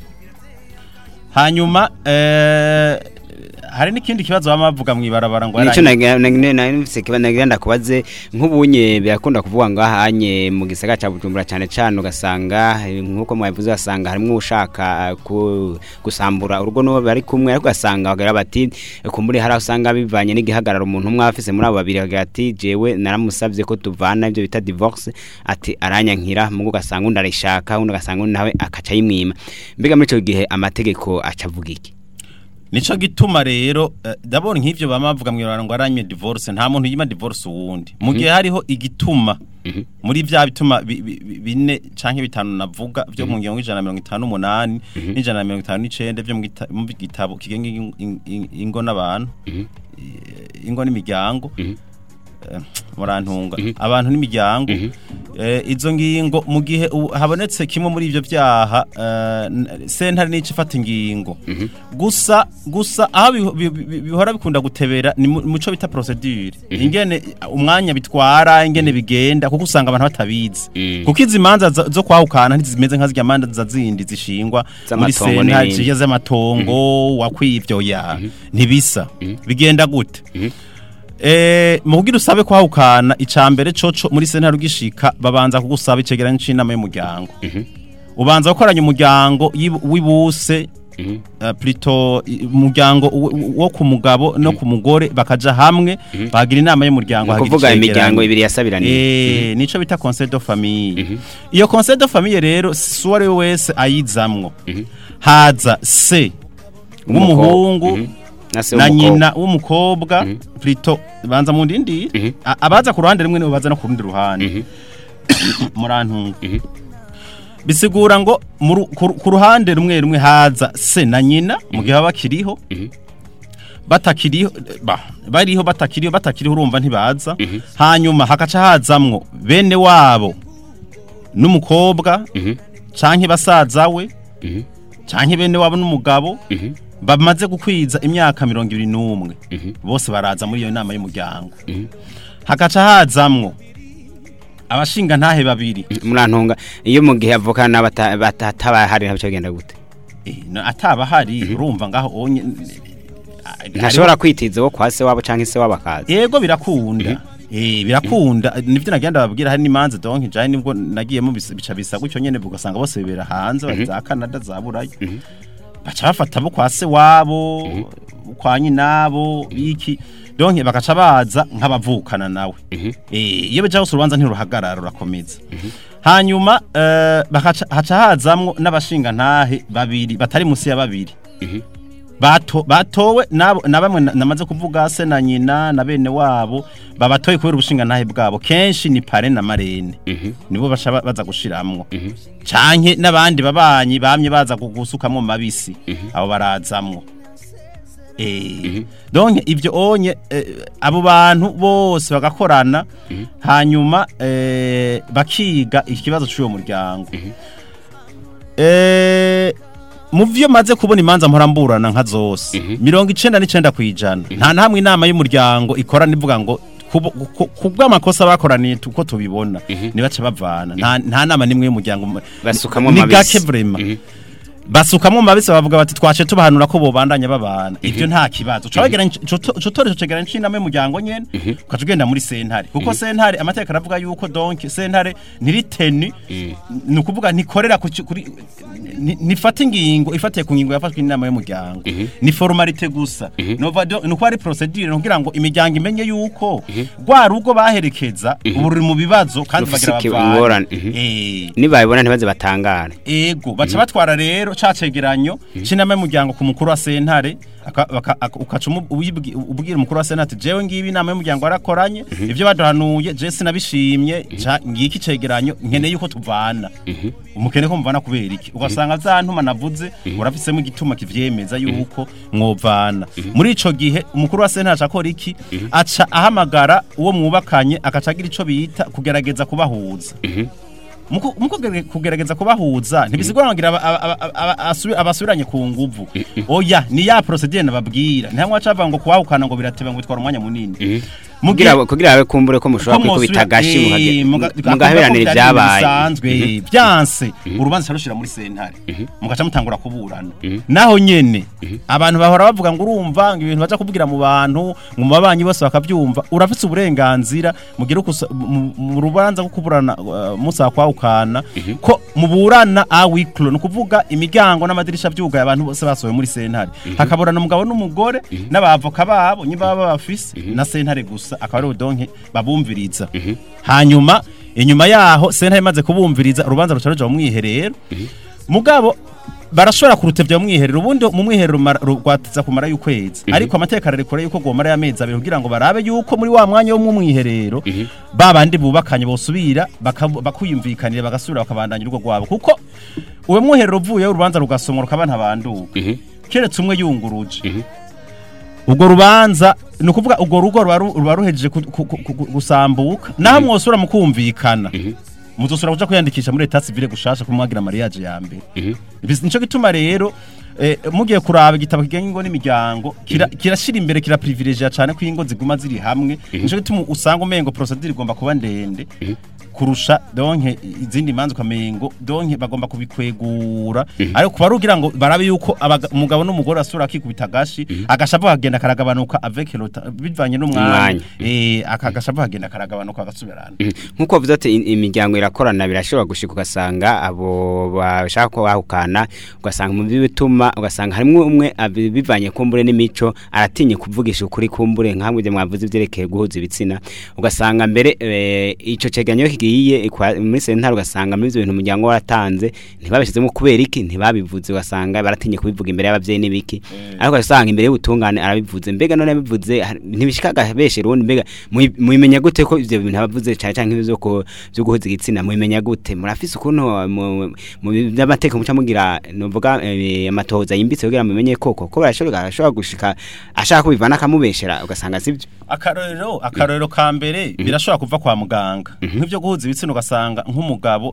hanyuma hari n'ikindi kibazo bamavuga mwibarabara ngo nico nagifise kibanagiranda kubaze nk'ubunye birakunda kuvuga ngo ahanye mu gisagara ca Bujumbura cyane cyane ugasanga nkuko mwabivuze asanga harimo ushaka gusambura urugo no bari kumwe ariko gasanga bagara bati kumburi hari usanga bivanye n'igihagararo umuntu umwe afise muri abo babiri bagira ati jewe naramusavye ko tuvana ibyo bita divorce ati aranyankira mugo gasanga undarishaka undi gasanga nawe akaca yimwima mbega muri ico gihe amategeko acavuga iki nico gituma rero dabone nk'ivyo bamavuga mwirana ngo aranye divorce nta muntu yima divorce uwundi mu gihe hariho igituma muri vya bituma bine canke bitanu navuga byo mu ngingo 158 n'159 byo mu gitabo kigenga ingo n'abantu ingo n'imiryango murantunga abantu n'imiryango izo ngingo mu gihe habonetse kimwe muri ivyo vyaha sentare n'ici fata ingingo gusa aho bihora bikunda gutebera ni muco bita procedure ingene umwanya bitwara ingene bigenda kuko usanga abantu batabizi kuko izimanza zo kwahukana ntizimeze nka zirya manza zindi zishingwa muri sentare zigeze amatongo wakwivyo ya ntibisa bigenda gute mugira usabe kwahukana icambere coco muri sentare ugishika babanza kugusaba icegeranyo c'inama y'umuryango ubanza gukoranya umuryango wibuse plutôt umuryango wo ku mugabo no ku mugore bakaja hamwe bagira inama y'umuryango hagira kuvuga imiryango ibiri yasabiraniye nico bita conseil de famille iyo conseil de famille rero suware wese ayizamwo haza se w'umuhungu na nyina w'umukobwa plutôt banza mu ndindi abaza ku ruhande rumwe nibo baza no ku rundi ruhande murantunga bisigura ngo ku ruhande rumwe haza se na nyina mu gihe bakiriho batakiriho batakiriho urumva ntibaza hanyuma hakaca hazamwo bene wabo n'umukobwa canke basaza we canke bene wabo n'umugabo bamaze gukwiza imyaka 21 bose baraza muri iyo nama y'umuryango hakaca hazamwo abashinga ntahe babiri murantunga iyo mu gihe avukana batataba nabyo genda gute ataba hari urumva ngaho onye ntashobora kwitiza wo kwase wabo canke se wabakaza yego birakunda birakunda nivyo nagenda babwira hari n'imanza donc jaye nibwo nagiyemo bica bisa gutyo nyene bugasanga bose bibera hanze za Canada za Burayi baca bafata bo kwase wabo kwa nyinabo biki donc bakaca baza nk'abavukana nawe iyo beje urubanza ntiruhagarara rurakomeza hanyuma haca hazamwo n'abashinga ntahe babiri batari musi ya babiri batowe na bamwe namaze kuvuga se na nyina na bene wabo babatoye kubera ubushinga ntahe bwabo kenshi ni pare na marene nibo baza gushiramwo canke n'abandi babanyi bamye baza kugusukamwo mabisi abo barazamwo donc ivyo onye abo bantu bose bagakorana hanyuma bakiga ikibazo cy'uwo muryango mu vyo maze kubona imanza mporamburana nka zose 99% kwijana nta namwe inama y'umuryango ikora nivuga ngo kubw'amakosa bakoraniye uko tubibona nibace bavana nta nama nimwe y'umuryango basukamo mabisi basukamo mabisi bavuga bati twace tubahanura ko bobandanya babana ivyo nta kibazo cotore cegera ncina me muryango nyene ukatugenda muri sentare kuko sentare amateka aravuga yuko donc sentare ntiriteni nukuvuga ntikorera kuri nifata ingingo ifatiye ku ngingo yafashwe n'inama y'umuryango ni formalite gusa nuko ari procedure kugira ngo imiryango imenye yuko rwa rugo baherekeza ubu mu bibazo kandi bagira bavana nibayibona ntibaze batangara ego baca batwara rero cacegeranyo cinama y'umuryango ku mukuru wa sentare ukaca ubwira umukuru wa sentare jewe ngibi inama y'umuryango arakoranye ivyo baduhanuye je sinabishimye ngiki cegeranyo nkeneye yuko tuvana umukene ko muvana kubera iki ugasanga zantuma navuze urafisemo igituma kivyemeza yuko mwovana muri ico gihe umukuru wa sentare akora iki aca ahamagara uwo mwubakanye akacagira ico bita kugerageza kubahuza muko kugerageza kubahuza ntibisigura ngira abasubiranye ku nguvu oya ni ya procedure nababwira ntamwe acava ngo kuwahukana ngo birateba ngo bitwara umwanya munini kugira abe kumbure ko mushobora kwikubita gashi mugaheranira ibyabaye byanse urubanza sarushira muri sentare mugaca mutangura kuburana naho nyene abantu bahora bavuga ngo urumva ngo ibintu baza kuvugira mu bantu mu mabanyi bose bakabyumva urafite uburenganzira mugira mu rubanza ko kuburana musa kwahukana ko muburana awiklo no kuvuga imiryango n'amadirisha byugaye abantu bose basohoye muri sentare hakaburana umugabo n'umugore n'abavoka babo nyibaba bafise na sentare gusa akaba ari udonke babumviriza hanyuma inyuma yaho sentare imaze kubumviriza urubanza rucaruja mu mwiherero mugabo barashobora kurutevya mu mwiherero ubundi mu mwiherero rwatiza kumara y'ukwezi ariko amateka arerekora yuko gomara y'amezi abiri kugira ngo barabe yuko muri wa mwanya wo mu mwiherero babandi bubakanye bosubira bakuyumvikanira bagasubira bakabandanya urugo rwabo kuko uwe mwiherero uvuye urubanza rugasomwa rukabana banduka keretse umwe yunguruje ubwo rubanza nukuvuga ubwo rugo ruba ruhejeje gusambuka naho mwosura mukumvikana muzosura kuja kwiyandikisha muri etat civile gushasha kumwagira mariage ya mbere nico gituma rero mugiye kuraba igitabo kigenga ingo n'imiryango kirashira imbere kira privilege cyane ko ingo ziguma ziri hamwe nico gituma usanga umengo procedure igomba kuba ndende kurusha donke izindi manzo kamengo donke bagomba kubikwegura ariko kuba rugira ngo barabe yuko umugabo n'umugore asura akikubita gashi agashavu kagenda karagabanuka avec lota bivanye n'umwanya akagashavu kagenda karagabanuka agasubirana nkuko bavuze ati imiryango irakorana birashobora gushika ugasanga abo bashaka ko bahukana ugasanga mu bituma ugasanga harimo umwe bivanye kumbure n'imico aratinye kuvugisha ukuri kumbure nkamwe je mwavuze ivyerekeye guhuza ibitsina ugasanga mbere ico ceganyo kigiye muri sentare ugasanga muri ivyo bintu umuryango waratanze ntibabishizemo kubera iki ntibabivuze ugasanga baratinye kubivuga imbere y'abavyeyi n'ibiki ariko ugasanga imbere y'ubutungane arabivuze mbega none yabivuze ntibishikaga beshe rundi mbega muyimenya gute ko ivyo bintu abavuze cyane cyane nk'ivyo ko byo guhuza igitsina muyimenya gute murafise ukuntu mu by'amateka muca mugira novuga amatohoza yimbitse kugira mumenye koko ko barashobora gushika ashaka kubivana akamubeshera ugasanga sivyo akarorero ka mbere birashobora kuva kwa muganga nk'ivyo guhuza ibitsina ugasanga nk'umugabo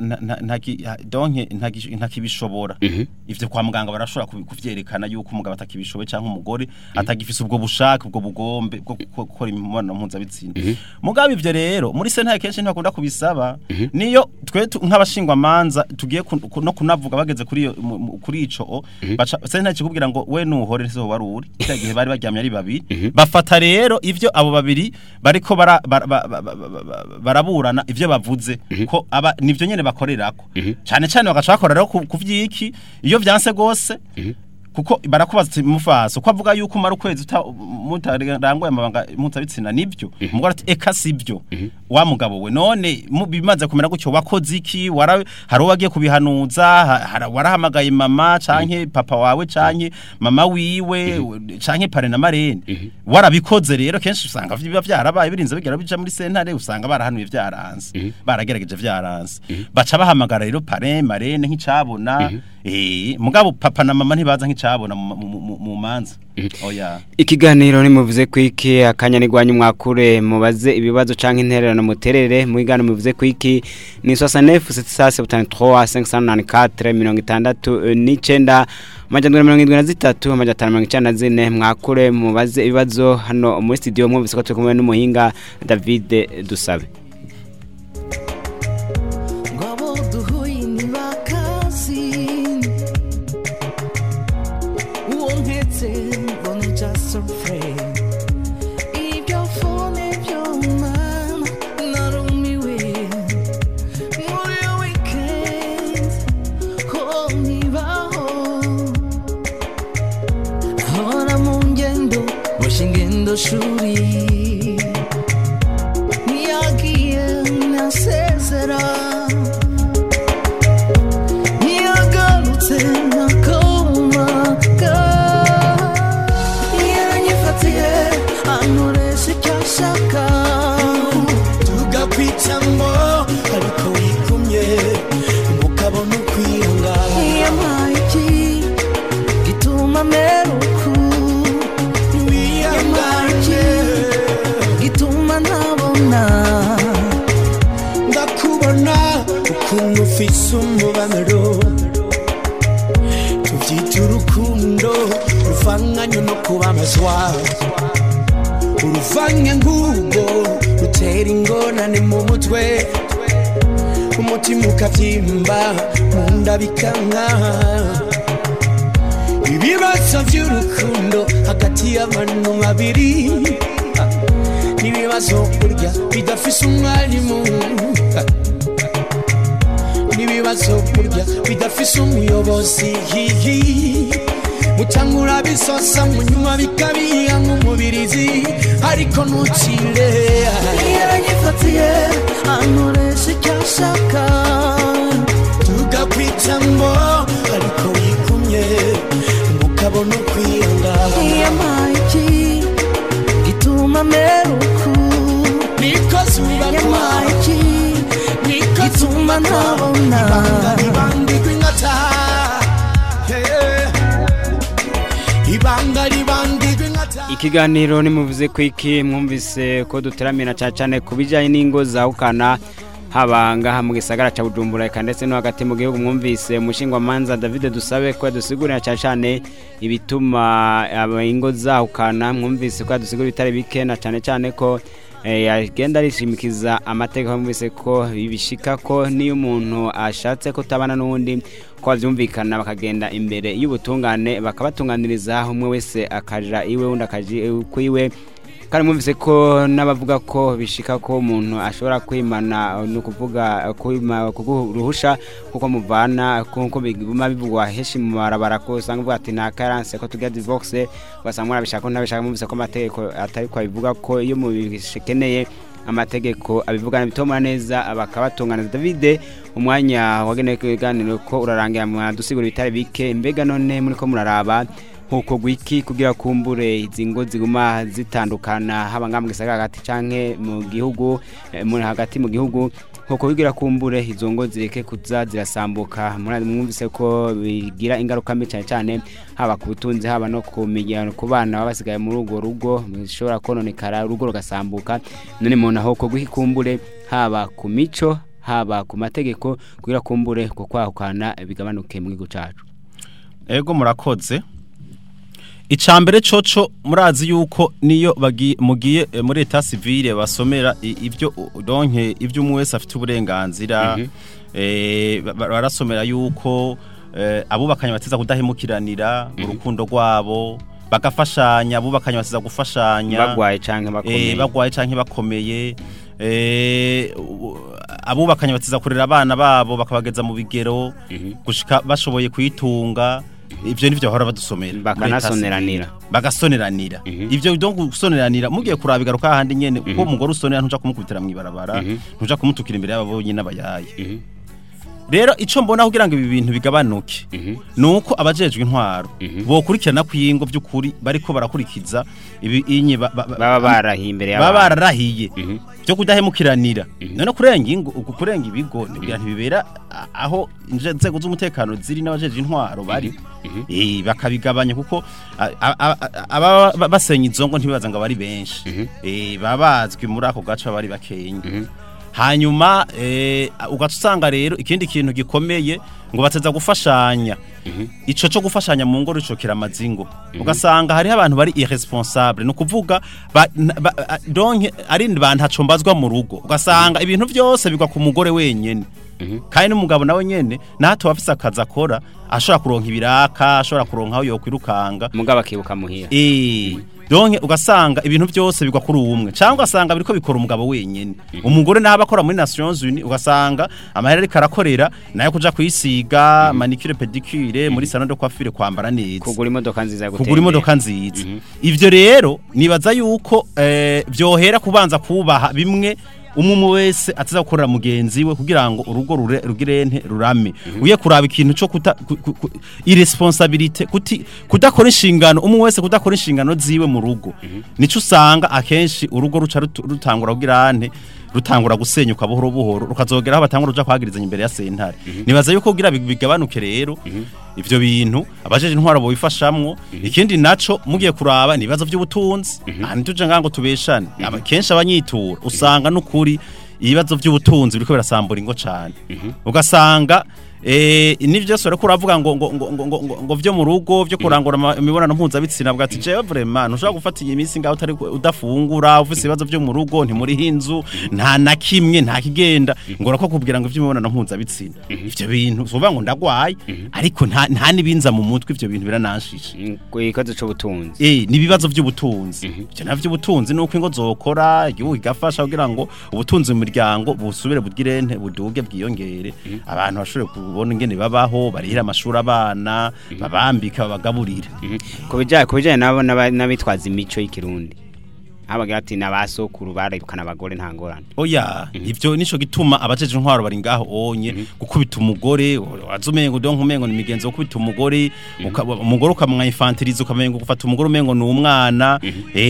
ntakibishobora ivyo kwa muganga barashobora kuvyerekana yuko umugabo atakibishoboye canke umugore atagifise ubwo bushaka ubwo bugombe bwo gukora imibonano mpuzabitsina mugabo ivyo rero muri sentare kenshi ntibakunda kubisaba niyo twe nk'abashingwa manza tugiye no kunavuga bageze kuri ico sentare kikubwira ngo we nuhore ntizo waruri cyagihe bari baryamye ari babiri bafata rero ivyo abo babiri bariko baraburana ivyo bavuze ko aba nivyo nyene bakorerako cyane cyane bagashakora rero kuvyiki iyo vyanse gose kuko barakubaza mufaso ko avuga yuko mara ukwezi mutarangoye amabanga mutabitsina nivyo umugore ati eka sivyo wa mugabo we none bimaze kumera gutyo wakoze iki hari wagiye kubihanuza warahamagaye mama canke papa wawe canke mama wiwe canke pare na marene warabikoze rero kenshi usanga biba byarabaye birinze bigera bija muri sentare usanga barahanuye vyaranze baragerageje vyaranze baca bahamagara rero pare marene nk'icabona mugabo papa na mama ntibaza nk'icabona mu manza ikiganiro kiganiro nimuvuze kwiki akanyanirwanya umwakure mubaze ibibazo canke intererano muterere mu kiganiro muvuze kwiki ni 6973 majandwe 73 majatano 54 mwakure mubaze ibibazo hano muri studio mwumvise ko turi kumwe n'umuhinga David Dusabe. Shuri niyagiye nasezera niyagarutse nakomaga yaranyifatiye ankoresha icyo ashaka tugakwitamo ariko wikumye mukabona ukwiyanga yampaye iki gituma meruku ndakubona ukuntu ufise umubabaro tuvyita urukundo ruvanganye no kubabazwa uruvange ngugo rutera ingorane mu mutwe umutima ukavyimba mu nda bikanka ibibazo vy'urukundo hagati y'abantu babiri nibibazo burya bidafise umwarimu nibibazo burya bidafise umuyobozi mutangura bisosa mu nyuma bikabiha nk'umubirizi ariko ntukire yaranyifatiye ankoresha icyo ashaka tugakwitamo ariko wikumye mukabona ukwiyanga yampaye iki gituma meruku niko zuba kwaiki niko gituma ntabona ibanga rw'inkata ibanga rw'inkata. Ikiganiro nimuvuze kwiki mwumvise ko duteramira cyane kubijanye n'ingo zawukana habanga mu gisagara ca Bujumbura ndetse no hagati mu gihugu mwumvise umushingwa manza David Dusabe ko yadusigurira cyane ibituma ingo zawukana mwumvise ko yadusigurira bitari bike na cyane ko yagenda rishimikiza amategeko mwumvise ko bibishika ko niyo umuntu ashatse ko tabana n'undi ko byumvikana bakagenda imbere y'ubutungane bakabatunganiriza umwe wese akaja iwe undi akaje kwiwe kandi mwumvise ko nabavuga ko bishika ko umuntu ashobora kwimana no kuvuga kuruhusha kuko muvana kuko biguma bivugwa heshi mu barabara ko usanga uvuga ati nta carence ko tugira divorce basamura bishaka ko ntabishaka mwumvise ko amategeko atari ko bivuga ko iyo mubishikeneye amategeko abivugana bitoma neza abakabatunganiza. David umwanya wagenewe kuganira ko urarangira mu dusigura bitari bike mbega none muri ko muraraba huko gwiki kugira kumbure izingo ziguma zitandukana haba ngambwe gisagara hagati canke mu gihugu muri hagati mu gihugu huko bigira kumbure izongo zireke kuza zirasambuka mwumvise ko bigira ingaruka mbi cyane haba ku butunzi haba no ku mijyano ku bana babasigaye muri ugo rugo bishobora kononekara urugo rugasambuka none mona huko gwiki kumbure haba ku mico haba ku mategeko kugira kumbure ko kwahukana bigabanuke mu gihugu cacu. Ego murakoze. Icambere coco murazi yuko niyo mugiye muri eta civile basomera ivyo donke ivyo umwese afite uburenganzira barasomera yuko abubakanye bateza kudahemukiranira urukundo rwabo bagafashanya abubakanye bateza gufashanya bagwaye canke bakomeye abubakanye bateza kurera abana babo bakabageza mu bigero gushika bashoboye kwitunga ivyo nivyo bahora badusomera bagasoneranira ivyo donc gusoneranira mugiye kurabigaruka handi nyene uko umugore usonera ntuja kumukubitira mwibarabara ntuja kumutukira imbere y'ababonye n'abayaye rero ico mbona kugira ngo ibi bintu bigabanuke nuko abajejwe intwaro bokurikirana kwingo by'ukuri bariko barakurikiza ibi inye baba barahiye imbere y'abantu baba bararahiye byo kudahemukiranira none kurenga ibigo nibwira ntibibera aho inzego z'umutekano ziri n'abajejwe intwaro bari bakabigabanya kuko basenya izongo ntibibaza ngo bari benshi babazwi muri ako gace bari bakenya hanyuma ugatusanga rero ikindi kintu gikomeye ngo bateza gufashanya ico cyo gufashanya mu ngoro icokera amazingo ugasanga hari abantu bari irresponsable no kuvuga donc ari abantu hacombazwa mu rugo ugasanga ibintu byose bigwa ku mugore wenyene kandi n'umugabo nawe nyene nato bafise akaza akora ashobora kuronka ibiraka ashobora kuronka aho yokwirukanga mugabo akibuka muhira donc ugasanga ibintu byose bigwa kuri umwe cyangwa asanga biriko bikora umugabo wenyene umugore naho abakora muri Nations Unies ugasanga amahera ariko arakorera nayo kuja kwisiga manicure pedicure muri salon de coiffure kwambara neza kugura imodoka nziza yo kugura imodoka nziza ivyo rero nibaza yuko byohera kubanza kubaha bimwe umwe wese ataza gukorera mugenzi we kugira ngo urugo rugirente rurame uye kuraba ikintu cyo irresponsabilité kudakora inshingano umwe wese kudakora inshingano ziwe mu rugo nico usanga akenshi urugo ruca rutangura kugirante rutangura gusenyuka buhoro buhoro rukazogera aho batangura uja kwagirizanya imbere ya sentare nibaza yuko kugira bigabanuke rero ivyo bintu abajeje intwaro bo bifashamwo ikindi naco mugiye kuraba nibazo by'ubutunzi ahandi tuje ngango tubeshane abakenshi abanyitura usanga n'ukuri ibibazo by'ubutunzi biriko birasambura ingo cyane ugasanga nivyo sore kuravuga ngo vyo mu rugo vyo kurangura imibonano mpuzabitsina bwati je vraiment ushaka gufata iyi minsi ngaho utari udafungura ufise ibibazo vyo mu rugo nti muri hinzu nta na kimwe nta kigenda ngora ko kubwira ngo vy'imibonano mpuzabitsina ivyo bintu uvuga ngo ndagwaye ariko nta nibinza mu mutwe ivyo bintu biranashisha kwikazo cyo butunzi nibibazo vy'ubutunzi ivyo navyo ubutunzi nuko ingo zokora igihugu igafasha kugira ngo ubutunzi mu miryango busubire bugirente buduge bwiyongere abantu bashobore kubona ingene babaho barihira amashuri abana babambika babagaburira kubijanye nabo n'abitwaza imico y'ikirundi habagira ati nabasokuru barayukana abagore nta ngorane oya ivyo nico gituma abajeje intwaro bari ngaho onye gukubita umugore wazumengo donc umengo ni migenzo yo kubita umugore umugore ukamwa infantilizo ukamengo gufata umugore umengo ni umwana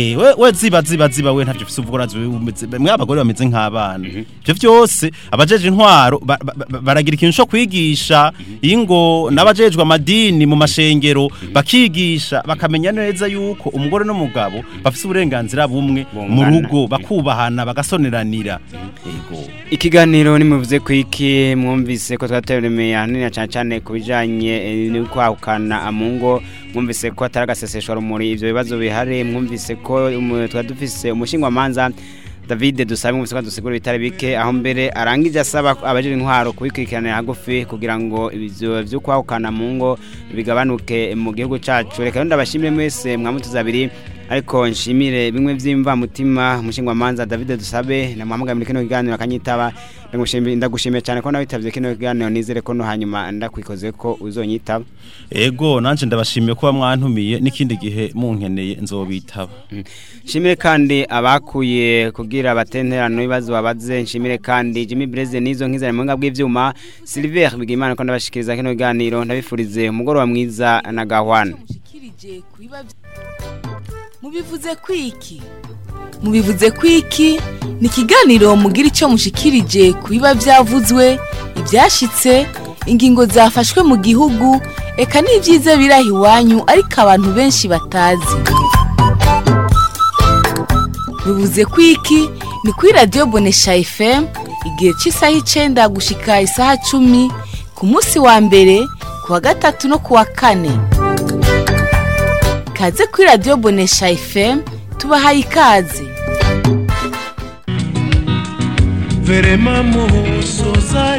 we ziba we ntavyo fise uvugora mwe abagore bameze nk'abana ivyo byose abajeje intwaro baragira ikintu cyo kwigisha ingo n'abajejwe amadini mu mashengero bakigisha bakamenya neza yuko umugore n'umugabo bafise uburenganzira bumwe mu rugo bakubahana bagasoneranira yego ikiganiro nimuvuze kwiki mwumvise ko twateremeye hanini cyane kubijanye n'ukwahukana amungo mwumvise ko ataragaseseshwa rumuri ivyo bibazo bihari mwumvise ko twadufise umushingwa manza David dusabe mu bisaka dusigura bitare bike aho mbere arangije asaba abajiri intwaro kubikurikirana hagufi kugira ngo ibyo byo kwahukana mu ngo bigabanuke mu gihugu cacu reka ndabashimire mwese mwamutuzabiri ariko nshimire bimwe vyimva mutima umushingwa manza David dusabe na muhamagara muri kino kiganiro akanyitaba ndagushimiye cyane ko nawitavye kino kiganiro nizere ko no hanyuma ndakwikoze ko uzonyitaba ego nanje ndabashimiye kuba mwantumiye n'ikindi gihe munkeneye nzobitaba nshimire kandi abakuye kugira abatenterano ibibazo babaze nshimire kandi Jimmy Breze nizo nkizana mu ngabwe bw'ivyuma Silver Bigimana ko ndabashikiriza kino kiganiro ndabifurize umugoroba mwiza na gahwana mubivuze kwiki ni kiganiro mugira icyo mushikirije kubiba byavuzwe ibyashitse ingingo zafashwe mu gihugu eka n'ibyiza birahi iwanyu ariko abantu benshi batazi bivuze kwiki ni kuri radio Bonesha FM igihe cy'isaha 9 gushika isaha 10 ku munsi wa mbere ku wa gatatu no ku wa kane kaze kuri radio Bonesha FM tubahaye ikaze verema musoza